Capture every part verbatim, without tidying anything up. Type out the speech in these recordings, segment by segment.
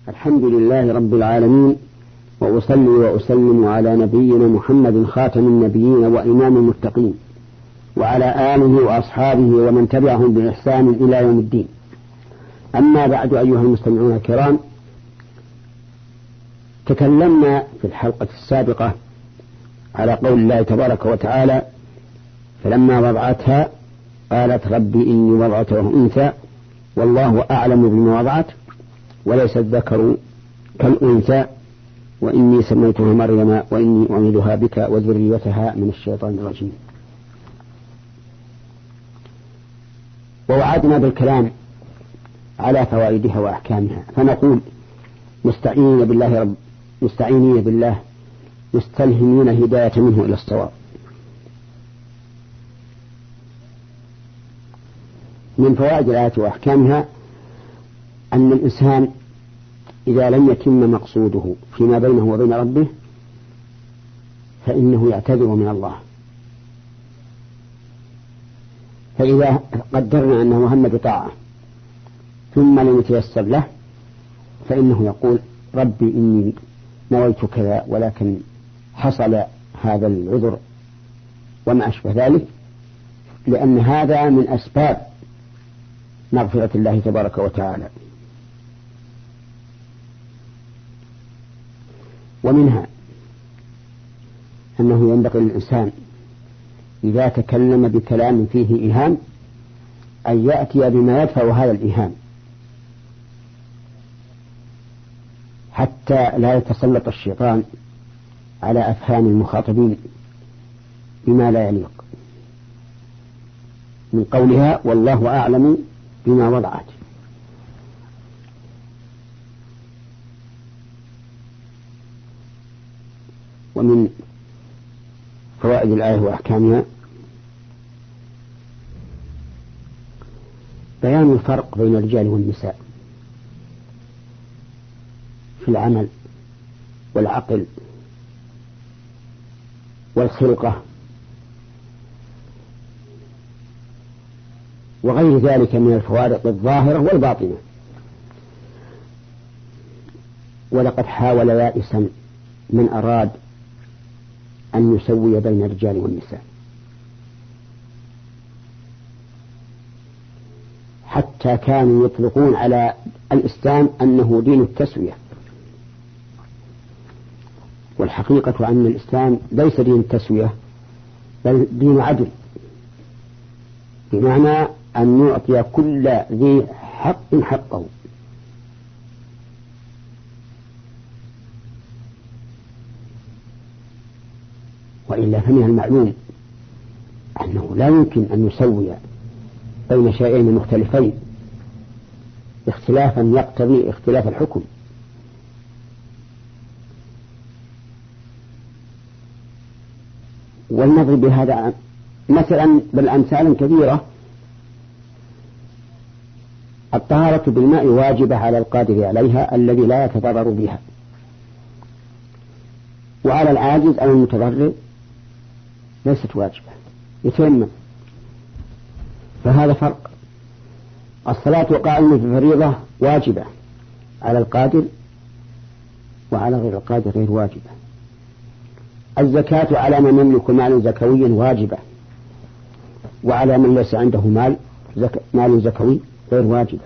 الحمد لله رب العالمين، وأصلي وأسلم على نبينا محمد خاتم النبيين وإمام المتقين، وعلى آله وأصحابه ومن تبعهم بإحسان إلى يوم الدين. أما بعد، أيها المستمعون الكرام، تكلمنا في الحلقة السابقة على قول الله تبارك وتعالى: فلما وضعتها قالت ربي إني وضعته أنثى والله أعلم بما وضعت وليس الذكر كالأنثى وإني سميتها مريم وإني أعيذها بك وذريتها من الشيطان الرجيم. ووعدنا بالكلام على فوائدها وأحكامها، فنقول: مستعينين بالله رب مستعينين بالله مستلهمين هداية منه إلى الصواب. من فوائد الآية وأحكامها أن الإنسان إذا لم يتم مقصوده فيما بينه وبين ربه فإنه يعتذر من الله. فإذا قدرنا أنه هم بطاعة ثم لم يتيسر له فإنه يقول: ربي إني نويت كذا ولكن حصل هذا العذر وما أشبه ذلك، لأن هذا من أسباب مغفرة الله تبارك وتعالى. ومنها أنه ينبغي للإنسان إذا تكلم بكلام فيه إيهام أن يأتي بما يدفع هذا الإيهام، حتى لا يتسلط الشيطان على أفهام المخاطبين بما لا يليق، من قولها والله أعلم بما وضعت. ومن فوائد الآية وأحكامها بيان الفرق بين الرجال والنساء في العمل والعقل والخلقة وغير ذلك من الفوارق الظاهرة والباطنة. ولقد حاول يائسا من أراد أن يسوي بين الرجال والنساء، حتى كانوا يطلقون على الإسلام أنه دين التسوية، والحقيقة أن الإسلام ليس دين التسوية بل دين عدل، بمعنى أن نعطي كل ذي حق حقه. وإلا فمن المعلوم أنه لا يمكن أن يسوي بين شيئين مختلفين اختلافا يقتضي اختلاف الحكم. ولنضرب بهذا مثلا بل أمثال كثيرة. الطهارة بالماء واجبة على القادر عليها الذي لا يتضرر بها، وعلى العاجز أو المتضرر ليست واجبة، يتيمم. فهذا فرق. الصلاة قائمة في الفريضة واجبة على القادر وعلى غير القادر غير واجبة. الزكاة على من يملك مال زكوي واجبة، وعلى من ليس عنده مال زك... مال زكوي غير واجبة.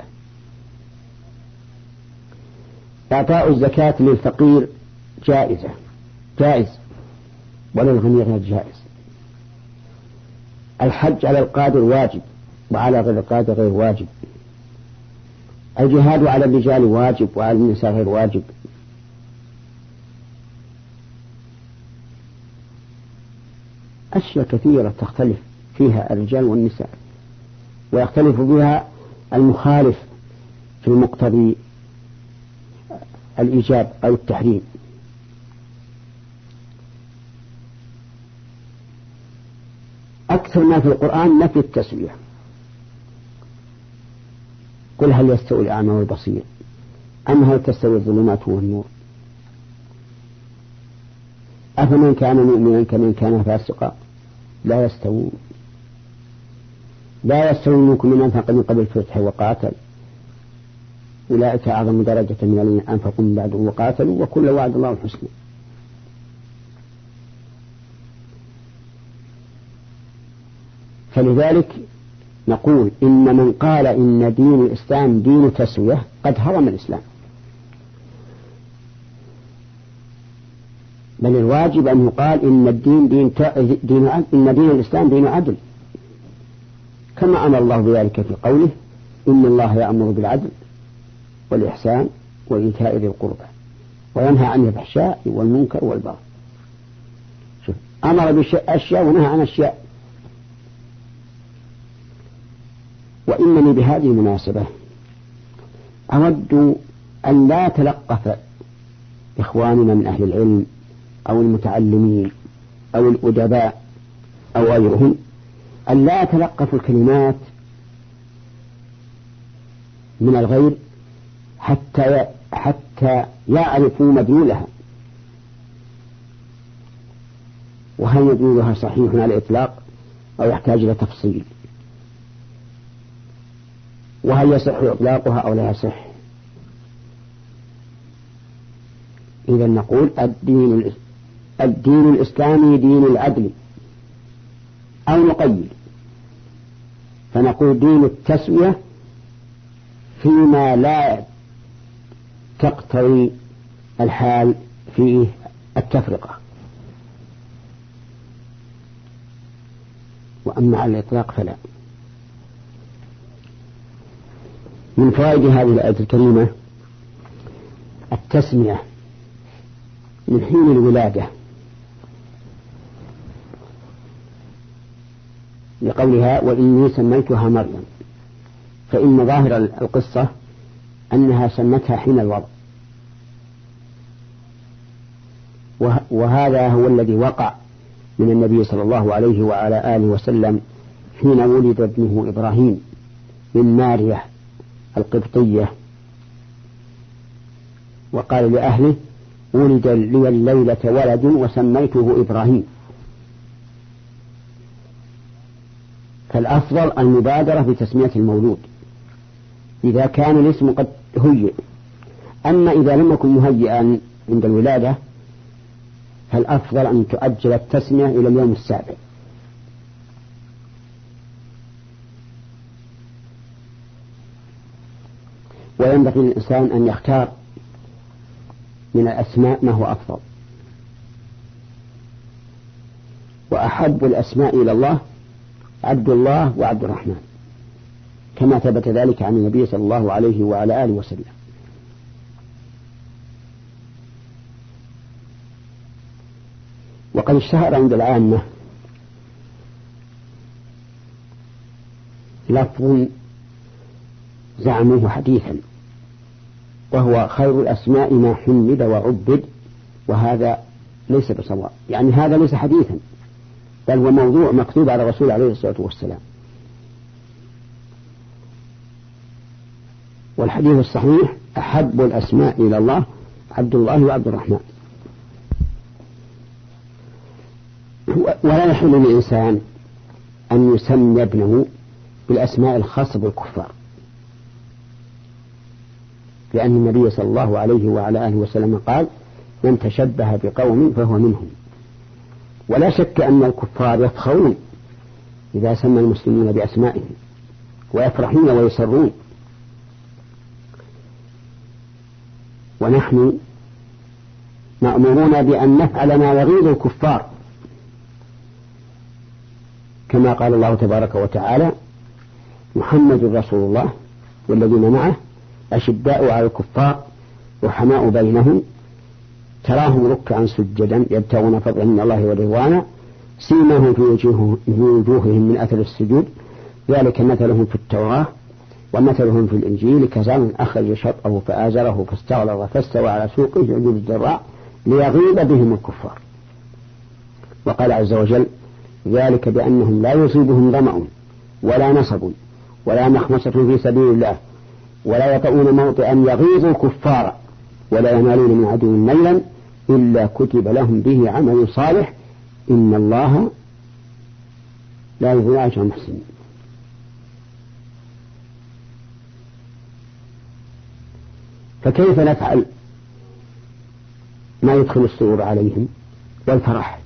إعطاء الزكاة للفقير جائزة جائز وللغني غير جائز. الحج على القادر واجب وعلى غير القادر غير واجب. الجهاد على الرجال واجب وعلى النساء غير واجب. أشياء كثيرة تختلف فيها الرجال والنساء، ويختلف بها المخالف في المقتضي الإيجاب أو التحريم. أكثر ما في القرآن نفي التسوية. قل هل يستوي الأعمى والبصير أم هل تستوي الظلمات والنور أفمن كان مؤمنا كمن كان فاسقا لا يستوون لا يستوي منكم من أنفق من قبل الفتح وقاتل أولئك أعظم درجة من الذين أنفقوا من بعد وقاتلوا وكل وعد الله الحسنى. فلذلك نقول إن من قال إن دين الإسلام دين تسوية قد هرم الإسلام، بل الواجب أن يقال إن الدين دين, دين إن دين الإسلام دين عدل، كما أمر الله بذلك في قوله إن الله يأمر بالعدل والإحسان وإيتاء ذي القربى وينهى عن الفحشاء والمنكر والبغي. أمر بأشياء ونهى عن أشياء. وإنني بهذه المناسبة أود أن لا تلقف إخواننا من أهل العلم أو المتعلمين أو الأدباء أو غيرهم أن لا يتلقفوا الكلمات من الغير حتى حتى يعرفوا مدلولها، وهل مدلولها صحيح على الإطلاق أو يحتاج إلى تفصيل، وهل يصح إطلاقها أو لا يصح. إذا نقول الدين الدين الإسلامي دين العدل، أو نقيد فنقول دين التسوية فيما لا تقتضي الحال فيه التفرقة، وأما على الإطلاق فلا. من فوائد هذه الآية الكريمة التسمية من حين الولادة، لقولها وإني سميتها مريم، فإن ظاهر القصة أنها سمتها حين الوضع، وهذا هو الذي وقع من النبي صلى الله عليه وعلى آله وسلم حين ولد ابنه إبراهيم من ماريا القبطية، وقال لأهله ولد لي الليلة ولد وسميته إبراهيم. فالأفضل المبادرة بتسمية المولود إذا كان الاسم قد هيئ، أما إذا لم يكن مهيئا عند الولادة فالأفضل أن تؤجل التسمية إلى اليوم السابع. وينبغي للإنسان أن يختار من الأسماء ما هو أفضل، وأحب الأسماء إلى الله عبد الله وعبد الرحمن، كما ثبت ذلك عن النبي صلى الله عليه وعلى آله وسلم. وقد اشتهر عند العامة لفظ زعموه حديثا، وهو خير الأسماء ما حمد وعبد، وهذا ليس بصواب، يعني هذا ليس حديثا بل هو موضوع مكتوب على الرسول عليه الصلاة والسلام. والحديث الصحيح أحب الأسماء إلى الله عبد الله وعبد الرحمن. ولا يحل للإنسان أن يسمي ابنه بالأسماء الخاصة بالكفار، لأن النبي صلى الله عليه وعلى آله وسلم قال من تشبه بقوم فهو منهم. ولا شك أن الكفار يفخرون إذا سمى المسلمين بأسمائهم ويفرحون ويسرون، ونحن مأمورون بأن نفعل ما يغيظ الكفار، كما قال الله تبارك وتعالى محمد رسول الله والذين معه أشداء على الكفار رحماء بينهم تراهم ركعا سجدا يبتغون فضلا من الله ورضوانا سيماهم في وجوههم من أثر السجود ذلك مثلهم في التوراة ومثلهم في الإنجيل كزرع أخرج شطأه فآزره فاستغلظ فاستوى على سوقه يعجب الزراع ليغيظ بهم الكفار. وقال عز وجل ذلك بأنهم لا يصيبهم ظمأ ولا نصب ولا مخمصة في سبيل الله ولا يطؤون موطئا يغيظ الكفار ولا ينالون من عدو نيلا إلا كتب لهم به عمل صالح إن الله لا يضيع أجر المحسنين. فكيف نفعل ما يدخل السرور عليهم والفرح؟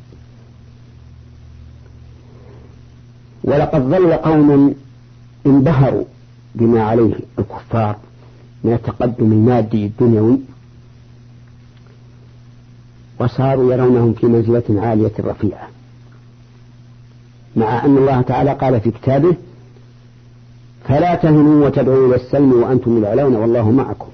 ولقد ظل قوم انبهروا بما عليه الكفار من التقدم المادي الدنيوي، وصاروا يرونهم في منزلة عالية رفيعة، مع أن الله تعالى قال في كتابه: فلا تهنوا وتدعوا إلى السلم وأنتم الأعلون والله معكم.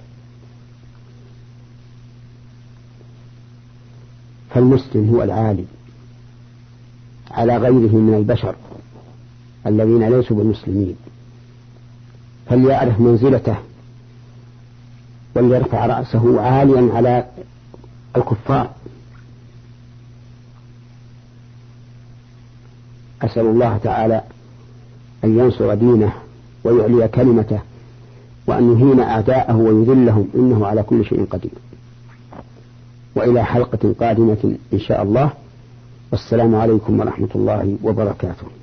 فالمسلم هو العالي على غيره من البشر الذين ليسوا بالمسلمين، فليعرف منزلته وليرفع رأسه عاليا على الكفار. أسأل الله تعالى أن ينصر دينه ويعلي كلمته وأن يهين أعداءه ويذلهم، إنه على كل شيء قدير. وإلى حلقة قادمة إن شاء الله، والسلام عليكم ورحمة الله وبركاته.